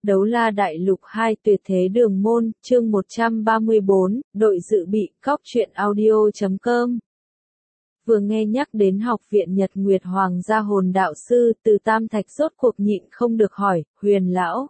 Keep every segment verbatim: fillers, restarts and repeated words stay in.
Đấu la đại lục hai tuyệt thế đường môn, chương một trăm ba mươi bốn, đội dự bị, cóc truyện audio chấm com. Vừa nghe nhắc đến học viện Nhật Nguyệt Hoàng gia hồn đạo sư, Từ Tam Thạch rốt cuộc nhịn không được hỏi, Huyền lão.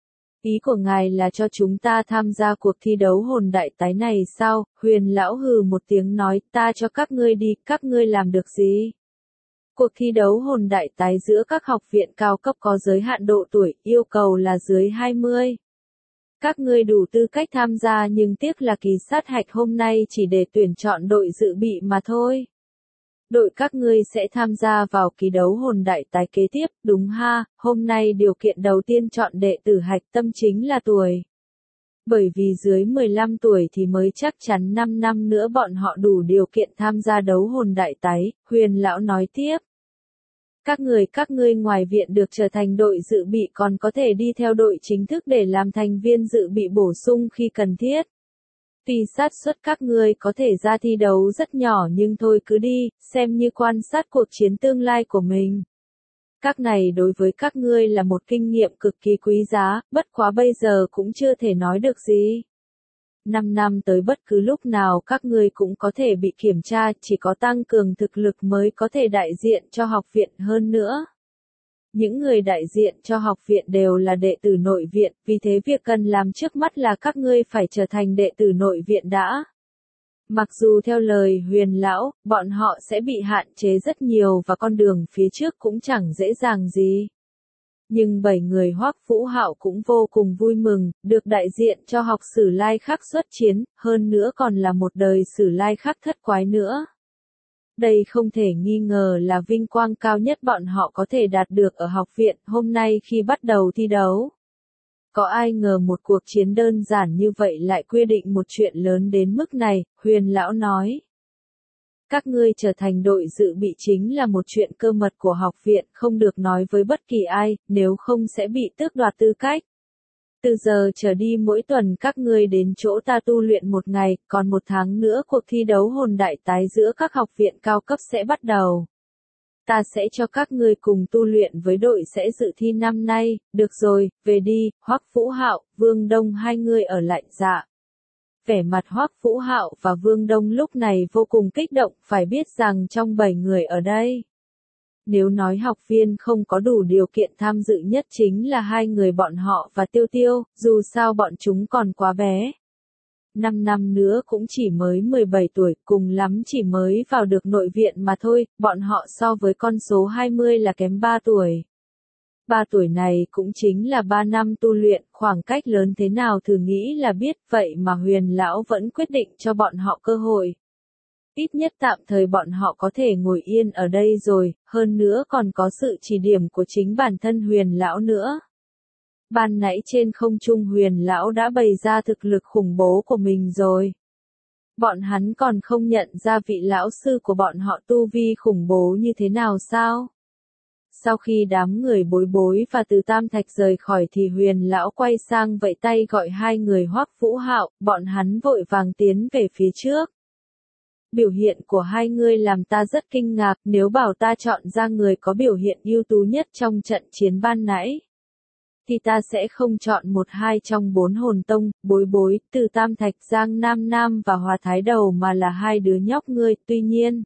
Ý của ngài là cho chúng ta tham gia cuộc thi đấu hồn đại tái này sao? Huyền lão hừ một tiếng nói, ta cho các ngươi đi, các ngươi làm được gì? Cuộc thi đấu hồn đại tái giữa các học viện cao cấp có giới hạn độ tuổi, yêu cầu là dưới hai mươi. Các ngươi đủ tư cách tham gia nhưng tiếc là kỳ sát hạch hôm nay chỉ để tuyển chọn đội dự bị mà thôi. Đội các ngươi sẽ tham gia vào kỳ đấu hồn đại tái kế tiếp, đúng ha, hôm nay điều kiện đầu tiên chọn đệ tử hạch tâm chính là tuổi. Bởi vì dưới mười lăm tuổi thì mới chắc chắn năm năm nữa bọn họ đủ điều kiện tham gia đấu hồn đại tái, Huyền lão nói tiếp. Các người các ngươi ngoài viện được trở thành đội dự bị còn có thể đi theo đội chính thức để làm thành viên dự bị bổ sung khi cần thiết. Tuy sát suất các ngươi có thể ra thi đấu rất nhỏ nhưng thôi cứ đi, xem như quan sát cuộc chiến tương lai của mình. Các này đối với các ngươi là một kinh nghiệm cực kỳ quý giá, bất quá bây giờ cũng chưa thể nói được gì. Năm năm tới bất cứ lúc nào các ngươi cũng có thể bị kiểm tra, chỉ có tăng cường thực lực mới có thể đại diện cho học viện hơn nữa. Những người đại diện cho học viện đều là đệ tử nội viện, vì thế việc cần làm trước mắt là các ngươi phải trở thành đệ tử nội viện đã. Mặc dù theo lời Huyền lão, bọn họ sẽ bị hạn chế rất nhiều và con đường phía trước cũng chẳng dễ dàng gì. Nhưng bảy người Hoắc Vũ Hạo cũng vô cùng vui mừng, được đại diện cho học Sử Lai Khắc xuất chiến, hơn nữa còn là một đời Sử Lai Khắc thất quái nữa. Đây không thể nghi ngờ là vinh quang cao nhất bọn họ có thể đạt được ở học viện hôm nay khi bắt đầu thi đấu. Có ai ngờ một cuộc chiến đơn giản như vậy lại quyết định một chuyện lớn đến mức này, Huyền lão nói. Các ngươi trở thành đội dự bị chính là một chuyện cơ mật của học viện, không được nói với bất kỳ ai, nếu không sẽ bị tước đoạt tư cách. Từ giờ trở đi mỗi tuần các ngươi đến chỗ ta tu luyện một ngày, còn một tháng nữa cuộc thi đấu hồn đại tái giữa các học viện cao cấp sẽ bắt đầu. Ta sẽ cho các ngươi cùng tu luyện với đội sẽ dự thi năm nay, được rồi, về đi, Hoắc Vũ Hạo, Vương Đông hai người ở lại dạ. Vẻ mặt Hoắc Vũ Hạo và Vương Đông lúc này vô cùng kích động, phải biết rằng trong bảy người ở đây. Nếu nói học viên không có đủ điều kiện tham dự nhất chính là hai người bọn họ và Tiêu Tiêu, dù sao bọn chúng còn quá bé. Năm năm nữa cũng chỉ mới mười bảy tuổi, cùng lắm chỉ mới vào được nội viện mà thôi, bọn họ so với con số hai mươi là kém ba tuổi. ba tuổi này cũng chính là ba năm tu luyện, khoảng cách lớn thế nào thử nghĩ là biết, vậy mà Huyền lão vẫn quyết định cho bọn họ cơ hội. Ít nhất tạm thời bọn họ có thể ngồi yên ở đây rồi, hơn nữa còn có sự chỉ điểm của chính bản thân Huyền lão nữa. Ban nãy trên không trung Huyền lão đã bày ra thực lực khủng bố của mình rồi. Bọn hắn còn không nhận ra vị lão sư của bọn họ tu vi khủng bố như thế nào sao? Sau khi đám người Bối Bối và Từ Tam Thạch rời khỏi thì Huyền lão quay sang vẫy tay gọi hai người Hoắc Vũ Hạo, bọn hắn vội vàng tiến về phía trước. Biểu hiện của hai người làm ta rất kinh ngạc, nếu bảo ta chọn ra người có biểu hiện ưu tú nhất trong trận chiến ban nãy, thì ta sẽ không chọn một hai trong bốn hồn tông, Bối Bối, Từ Tam Thạch, Giang Nam Nam và Hòa Thái Đầu mà là hai đứa nhóc ngươi, tuy nhiên.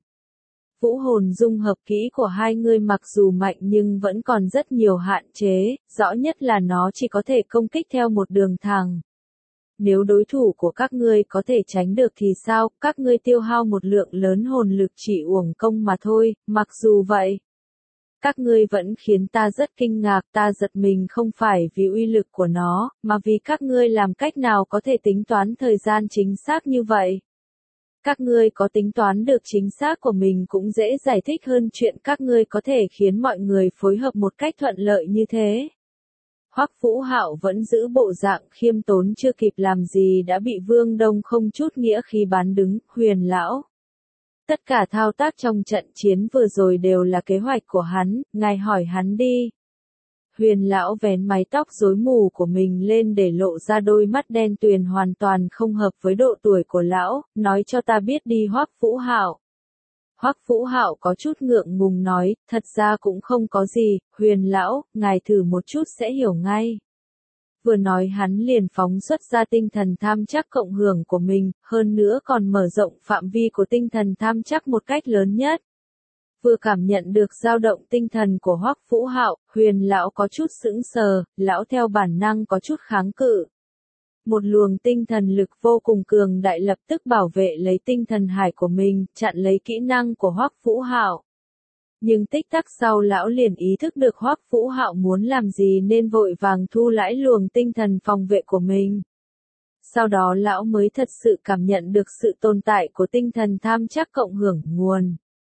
Vũ hồn dung hợp kỹ của hai người mặc dù mạnh nhưng vẫn còn rất nhiều hạn chế, rõ nhất là nó chỉ có thể công kích theo một đường thẳng. Nếu đối thủ của các ngươi có thể tránh được thì sao, các ngươi tiêu hao một lượng lớn hồn lực chỉ uổng công mà thôi, mặc dù vậy. Các ngươi vẫn khiến ta rất kinh ngạc, ta giật mình không phải vì uy lực của nó, mà vì các ngươi làm cách nào có thể tính toán thời gian chính xác như vậy. Các ngươi có tính toán được chính xác của mình cũng dễ giải thích hơn chuyện các ngươi có thể khiến mọi người phối hợp một cách thuận lợi như thế. Hoắc Vũ Hạo vẫn giữ bộ dạng khiêm tốn chưa kịp làm gì đã bị Vương Đông không chút nghĩa khí bán đứng, Huyền lão. Tất cả thao tác trong trận chiến vừa rồi đều là kế hoạch của hắn, ngài hỏi hắn đi. Huyền lão vén mái tóc rối mù của mình lên để lộ ra đôi mắt đen tuyền hoàn toàn không hợp với độ tuổi của lão, nói cho ta biết đi Hoắc Vũ Hạo. Hoắc Vũ Hạo có chút ngượng ngùng nói, thật ra cũng không có gì, Huyền lão, ngài thử một chút sẽ hiểu ngay. Vừa nói hắn liền phóng xuất ra tinh thần tham chắc cộng hưởng của mình, hơn nữa còn mở rộng phạm vi của tinh thần tham chắc một cách lớn nhất. Vừa cảm nhận được dao động tinh thần của Hoắc Vũ Hạo, Huyền lão có chút sững sờ, lão theo bản năng có chút kháng cự. Một luồng tinh thần lực vô cùng cường đại lập tức bảo vệ lấy tinh thần hải của mình, chặn lấy kỹ năng của Hoắc Vũ Hạo. Nhưng tích tắc sau lão liền ý thức được Hoắc Vũ Hạo muốn làm gì nên vội vàng thu lại luồng tinh thần phòng vệ của mình. Sau đó lão mới thật sự cảm nhận được sự tồn tại của tinh thần tham chắc cộng hưởng nguồn.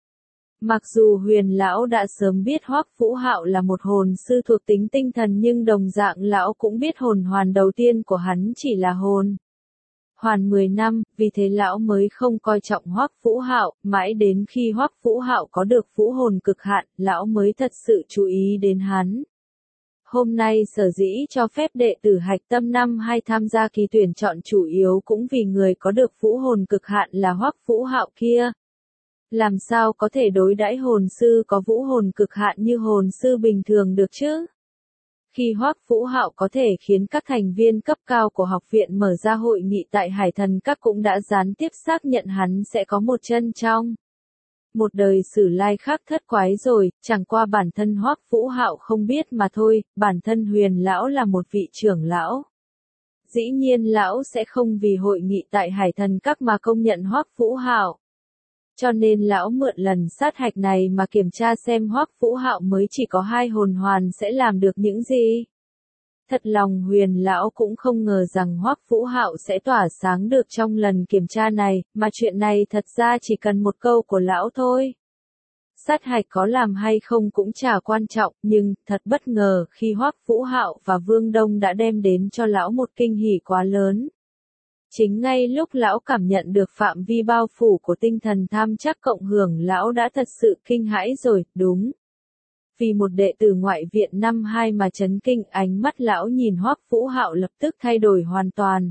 Mặc dù Huyền lão đã sớm biết Hoắc Vũ Hạo là một hồn sư thuộc tính tinh thần nhưng đồng dạng lão cũng biết hồn hoàn đầu tiên của hắn chỉ là hồn hoàn mười năm, vì thế lão mới không coi trọng Hoắc Vũ Hạo, mãi đến khi Hoắc Vũ Hạo có được vũ hồn cực hạn, lão mới thật sự chú ý đến hắn. Hôm nay sở dĩ cho phép đệ tử Hạch Tâm năm hai tham gia kỳ tuyển chọn chủ yếu cũng vì người có được vũ hồn cực hạn là Hoắc Vũ Hạo kia. Làm sao có thể đối đãi hồn sư có vũ hồn cực hạn như hồn sư bình thường được chứ? Khi Hoắc Vũ Hạo có thể khiến các thành viên cấp cao của học viện mở ra hội nghị tại Hải Thần Các cũng đã gián tiếp xác nhận hắn sẽ có một chân trong một đời sử lai khác thất quái rồi, chẳng qua bản thân Hoắc Vũ Hạo không biết mà thôi, bản thân Huyền lão là một vị trưởng lão. Dĩ nhiên lão sẽ không vì hội nghị tại Hải Thần Các mà công nhận Hoắc Vũ Hạo. Cho nên lão mượn lần sát hạch này mà kiểm tra xem Hoắc Vũ Hạo mới chỉ có hai hồn hoàn sẽ làm được những gì. Thật lòng Huyền lão cũng không ngờ rằng Hoắc Vũ Hạo sẽ tỏa sáng được trong lần kiểm tra này, mà chuyện này thật ra chỉ cần một câu của lão thôi. Sát hạch có làm hay không cũng chả quan trọng, nhưng thật bất ngờ khi Hoắc Vũ Hạo và Vương Đông đã đem đến cho lão một kinh hỉ quá lớn. Chính ngay lúc lão cảm nhận được phạm vi bao phủ của tinh thần tham chắc cộng hưởng lão đã thật sự kinh hãi rồi, đúng. Vì một đệ tử ngoại viện năm hai mà chấn kinh, ánh mắt lão nhìn Hoắc Vũ Hạo lập tức thay đổi hoàn toàn.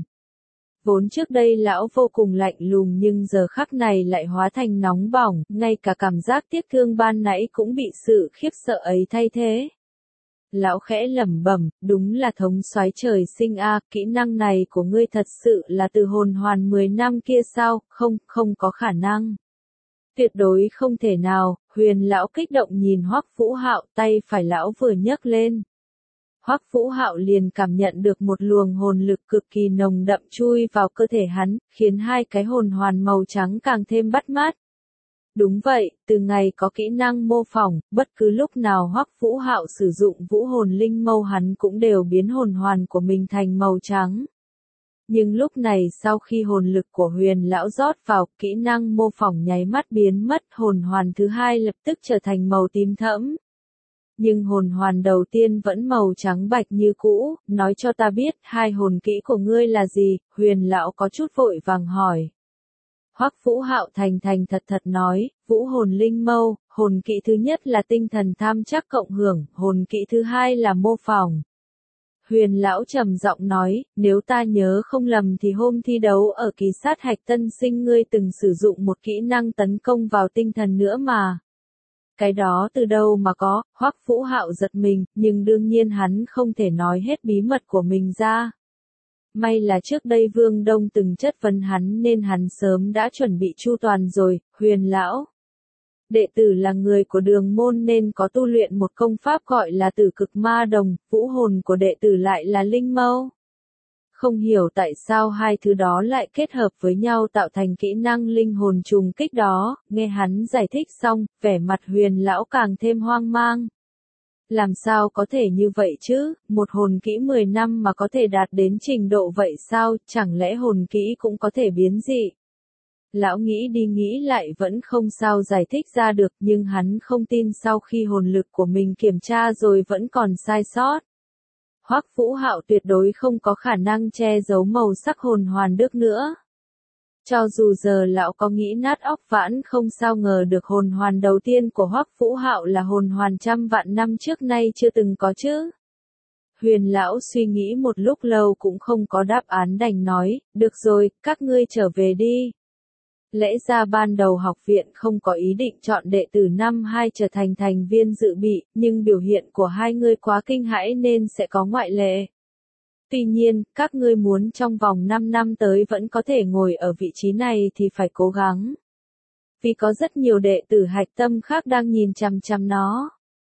Vốn trước đây lão vô cùng lạnh lùng nhưng giờ khắc này lại hóa thành nóng bỏng, ngay cả cảm giác tiếc thương ban nãy cũng bị sự khiếp sợ ấy thay thế. Lão khẽ lẩm bẩm, đúng là thống soái trời sinh a, kỹ năng này của ngươi thật sự là từ hồn hoàn mười năm kia sao, không, không có khả năng. Tuyệt đối không thể nào, Huyền lão kích động nhìn Hoắc Vũ Hạo, tay phải lão vừa nhấc lên. Hoắc Vũ Hạo liền cảm nhận được một luồng hồn lực cực kỳ nồng đậm chui vào cơ thể hắn, khiến hai cái hồn hoàn màu trắng càng thêm bắt mắt. Đúng vậy, từ ngày có kỹ năng mô phỏng, bất cứ lúc nào Hoắc Vũ Hạo sử dụng vũ hồn linh mâu hắn cũng đều biến hồn hoàn của mình thành màu trắng. Nhưng lúc này sau khi hồn lực của Huyền lão rót vào, kỹ năng mô phỏng nháy mắt biến mất, hồn hoàn thứ hai lập tức trở thành màu tím thẫm. Nhưng hồn hoàn đầu tiên vẫn màu trắng bạch như cũ, nói cho ta biết, hai hồn kỹ của ngươi là gì, Huyền lão có chút vội vàng hỏi. Hoắc Vũ Hạo thành thành thật thật nói, vũ hồn linh mâu, hồn kỹ thứ nhất là tinh thần tham chắc cộng hưởng, hồn kỹ thứ hai là mô phỏng. Huyền lão trầm giọng nói, nếu ta nhớ không lầm thì hôm thi đấu ở kỳ sát hạch tân sinh ngươi từng sử dụng một kỹ năng tấn công vào tinh thần nữa mà. Cái đó từ đâu mà có, Hoắc Vũ Hạo giật mình, nhưng đương nhiên hắn không thể nói hết bí mật của mình ra. May là trước đây Vương Đông từng chất vấn hắn nên hắn sớm đã chuẩn bị chu toàn rồi, Huyền lão. Đệ tử là người của đường môn nên có tu luyện một công pháp gọi là tử cực ma đồng, vũ hồn của đệ tử lại là linh mâu. Không hiểu tại sao hai thứ đó lại kết hợp với nhau tạo thành kỹ năng linh hồn trùng kích đó, nghe hắn giải thích xong, vẻ mặt Huyền lão càng thêm hoang mang. Làm sao có thể như vậy chứ, một hồn kỹ mười năm mà có thể đạt đến trình độ vậy sao, chẳng lẽ hồn kỹ cũng có thể biến dị? Lão nghĩ đi nghĩ lại vẫn không sao giải thích ra được nhưng hắn không tin sau khi hồn lực của mình kiểm tra rồi vẫn còn sai sót. Hoắc Vũ Hạo tuyệt đối không có khả năng che giấu màu sắc hồn hoàn được nữa. Cho dù giờ lão có nghĩ nát óc vãn không sao ngờ được hồn hoàn đầu tiên của Hoắc Vũ Hạo là hồn hoàn trăm vạn năm trước nay chưa từng có chứ. Huyền lão suy nghĩ một lúc lâu cũng không có đáp án đành nói, được rồi, các ngươi trở về đi. Lẽ ra ban đầu học viện không có ý định chọn đệ tử năm hai trở thành thành viên dự bị, nhưng biểu hiện của hai người quá kinh hãi nên sẽ có ngoại lệ. Tuy nhiên, các ngươi muốn trong vòng năm năm tới vẫn có thể ngồi ở vị trí này thì phải cố gắng. Vì có rất nhiều đệ tử hạch tâm khác đang nhìn chằm chằm nó.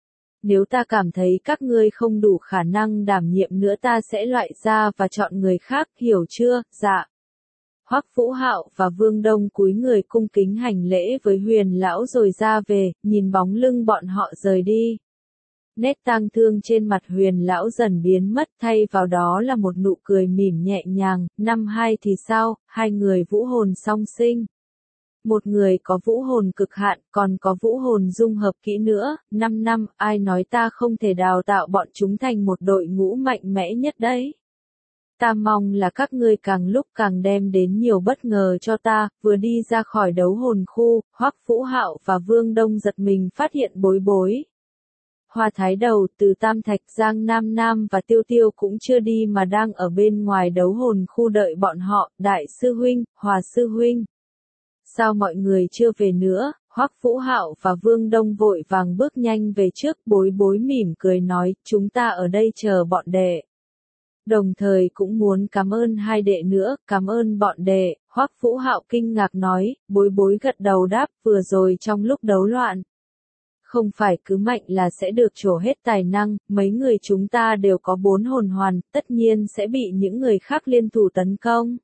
Nếu ta cảm thấy các ngươi không đủ khả năng đảm nhiệm nữa ta sẽ loại ra và chọn người khác, hiểu chưa? Dạ. Hoắc Vũ Hạo và Vương Đông cúi người cung kính hành lễ với Huyền lão rồi ra về, nhìn bóng lưng bọn họ rời đi. Nét tang thương trên mặt Huyền lão dần biến mất, thay vào đó là một nụ cười mỉm nhẹ nhàng. Năm hai thì sao? Hai người vũ hồn song sinh. Một người có vũ hồn cực hạn, còn có vũ hồn dung hợp kỹ nữa. Năm năm, ai nói ta không thể đào tạo bọn chúng thành một đội ngũ mạnh mẽ nhất đấy. Ta mong là các ngươi càng lúc càng đem đến nhiều bất ngờ cho ta. Vừa đi ra khỏi đấu hồn khu, Hoắc Vũ Hạo và Vương Đông giật mình phát hiện Bối Bối. Hoa Thái Đầu, Từ Tam Thạch, Giang Nam Nam và Tiêu Tiêu cũng chưa đi mà đang ở bên ngoài đấu hồn khu đợi bọn họ. Đại sư huynh, Hòa sư huynh. Sao mọi người chưa về nữa? Hoắc Vũ Hạo và Vương Đông vội vàng bước nhanh về trước. Bối Bối mỉm cười nói, chúng ta ở đây chờ bọn đệ. Đồng thời cũng muốn cảm ơn hai đệ nữa, cảm ơn bọn đệ. Hoắc Vũ Hạo kinh ngạc nói. Bối Bối gật đầu đáp, vừa rồi trong lúc đấu loạn. Không phải cứ mạnh là sẽ được trổ hết tài năng, mấy người chúng ta đều có bốn hồn hoàn, tất nhiên sẽ bị những người khác liên thủ tấn công.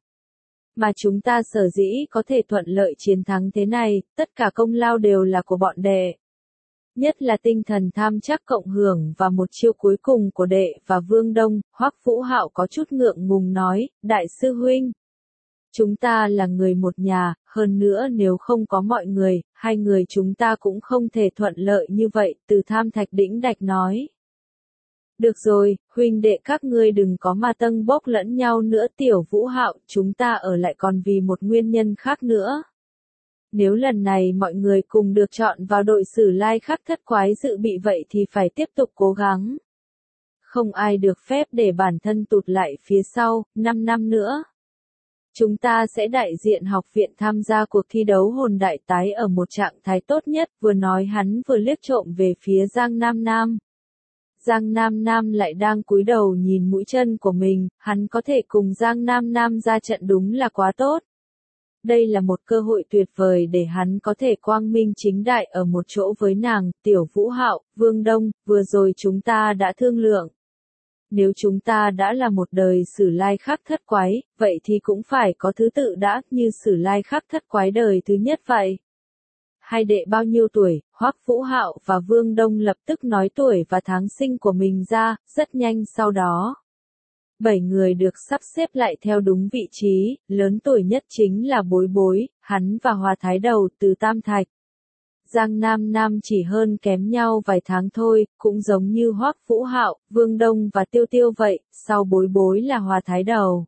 Mà chúng ta sở dĩ có thể thuận lợi chiến thắng thế này, tất cả công lao đều là của bọn đệ. Nhất là tinh thần tham chắc cộng hưởng và một chiêu cuối cùng của đệ và Vương Đông. Hoắc Vũ Hạo có chút ngượng ngùng nói, đại sư huynh. Chúng ta là người một nhà, hơn nữa nếu không có mọi người, hai người chúng ta cũng không thể thuận lợi như vậy, Từ Tham Thạch đĩnh đạch nói. Được rồi, huynh đệ các ngươi đừng có mà tâng bốc lẫn nhau nữa. Tiểu Vũ Hạo, chúng ta ở lại còn vì một nguyên nhân khác nữa. Nếu lần này mọi người cùng được chọn vào đội Sử Lai Khắc Thất Quái dự bị vậy thì phải tiếp tục cố gắng. Không ai được phép để bản thân tụt lại phía sau. Năm năm nữa. Chúng ta sẽ đại diện học viện tham gia cuộc thi đấu hồn đại tái ở một trạng thái tốt nhất. Vừa nói hắn vừa liếc trộm về phía Giang Nam Nam. Giang Nam Nam lại đang cúi đầu nhìn mũi chân của mình, hắn có thể cùng Giang Nam Nam ra trận đúng là quá tốt. Đây là một cơ hội tuyệt vời để hắn có thể quang minh chính đại ở một chỗ với nàng. Tiểu Vũ Hạo, Vương Đông, vừa rồi chúng ta đã thương lượng. Nếu chúng ta đã là một đời Sử Lai Khắc Thất Quái, vậy thì cũng phải có thứ tự đã, như Sử Lai Khắc Thất Quái đời thứ nhất vậy. Hai đệ bao nhiêu tuổi? Hoắc Vũ Hạo và Vương Đông lập tức nói tuổi và tháng sinh của mình ra, rất nhanh sau đó. Bảy người được sắp xếp lại theo đúng vị trí, lớn tuổi nhất chính là Bối Bối, hắn và Hoa Thái Đầu, Từ Tam Thạch. Giang Nam Nam chỉ hơn kém nhau vài tháng thôi, cũng giống như Hoắc Vũ Hạo, Vương Đông và Tiêu Tiêu vậy, sau Bối Bối là Hoa Thái Đầu.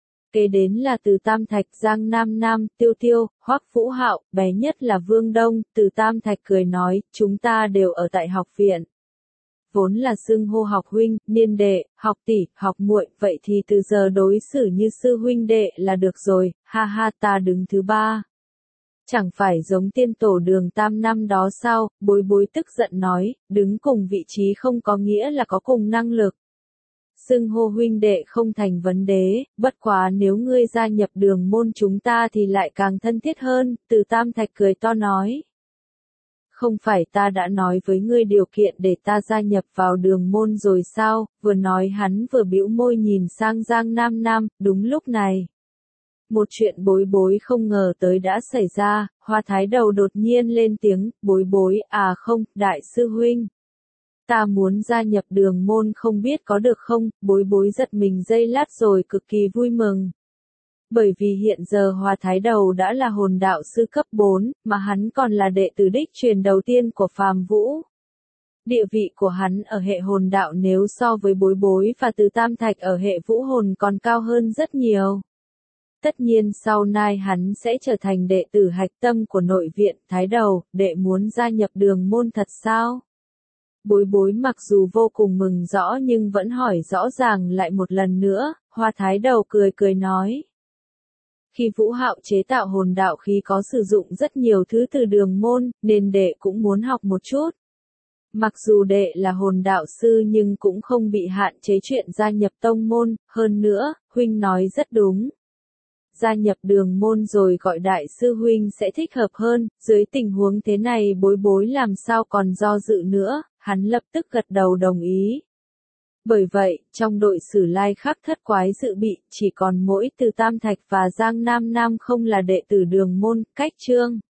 Kế đến là Từ Tam Thạch, Giang Nam Nam, Tiêu Tiêu, Hoắc Vũ Hạo, bé nhất là Vương Đông. Từ Tam Thạch cười nói, chúng ta đều ở tại học viện. Vốn là xưng hô học huynh, niên đệ, học tỷ, học muội, vậy thì từ giờ đối xử như sư huynh đệ là được rồi, ha ha, ta đứng thứ ba. Chẳng phải giống tiên tổ Đường Tam năm đó sao? Bối Bối tức giận nói, đứng cùng vị trí không có nghĩa là có cùng năng lực. Xưng hô huynh đệ không thành vấn đề, bất quá nếu ngươi gia nhập Đường môn chúng ta thì lại càng thân thiết hơn. Từ Tam Thạch cười to nói. Không phải ta đã nói với ngươi điều kiện để ta gia nhập vào Đường môn rồi sao? Vừa nói hắn vừa bĩu môi nhìn sang Giang Nam Nam. Đúng lúc này, một chuyện Bối Bối không ngờ tới đã xảy ra. Hoa Thái Đầu đột nhiên lên tiếng, Bối Bối, à không, đại sư huynh. Ta muốn gia nhập Đường môn không biết có được không? Bối Bối giật mình giây lát rồi cực kỳ vui mừng. Bởi vì hiện giờ Hoa Thái Đầu đã là hồn đạo sư cấp bốn, mà hắn còn là đệ tử đích truyền đầu tiên của Phàm Vũ. Địa vị của hắn ở hệ hồn đạo nếu so với Bối Bối và Từ Tam Thạch ở hệ vũ hồn còn cao hơn rất nhiều. Tất nhiên sau này hắn sẽ trở thành đệ tử hạch tâm của nội viện. Thái Đầu, đệ muốn gia nhập Đường môn thật sao? Bối Bối mặc dù vô cùng mừng rõ nhưng vẫn hỏi rõ ràng lại một lần nữa. Hoa Thái Đầu cười cười nói. Khi Vũ Hạo chế tạo hồn đạo khí có sử dụng rất nhiều thứ từ Đường môn, nên đệ cũng muốn học một chút. Mặc dù đệ là hồn đạo sư nhưng cũng không bị hạn chế chuyện gia nhập tông môn, hơn nữa, huynh nói rất đúng. Gia nhập đường môn rồi gọi đại sư huynh sẽ thích hợp hơn, dưới tình huống thế này bối bối làm sao còn do dự nữa, hắn lập tức gật đầu đồng ý. Bởi vậy, trong đội Sử Lai Khắc thất quái dự bị, chỉ còn mỗi Từ Tam Thạch và Giang Nam Nam không là đệ tử đường môn, cách chương.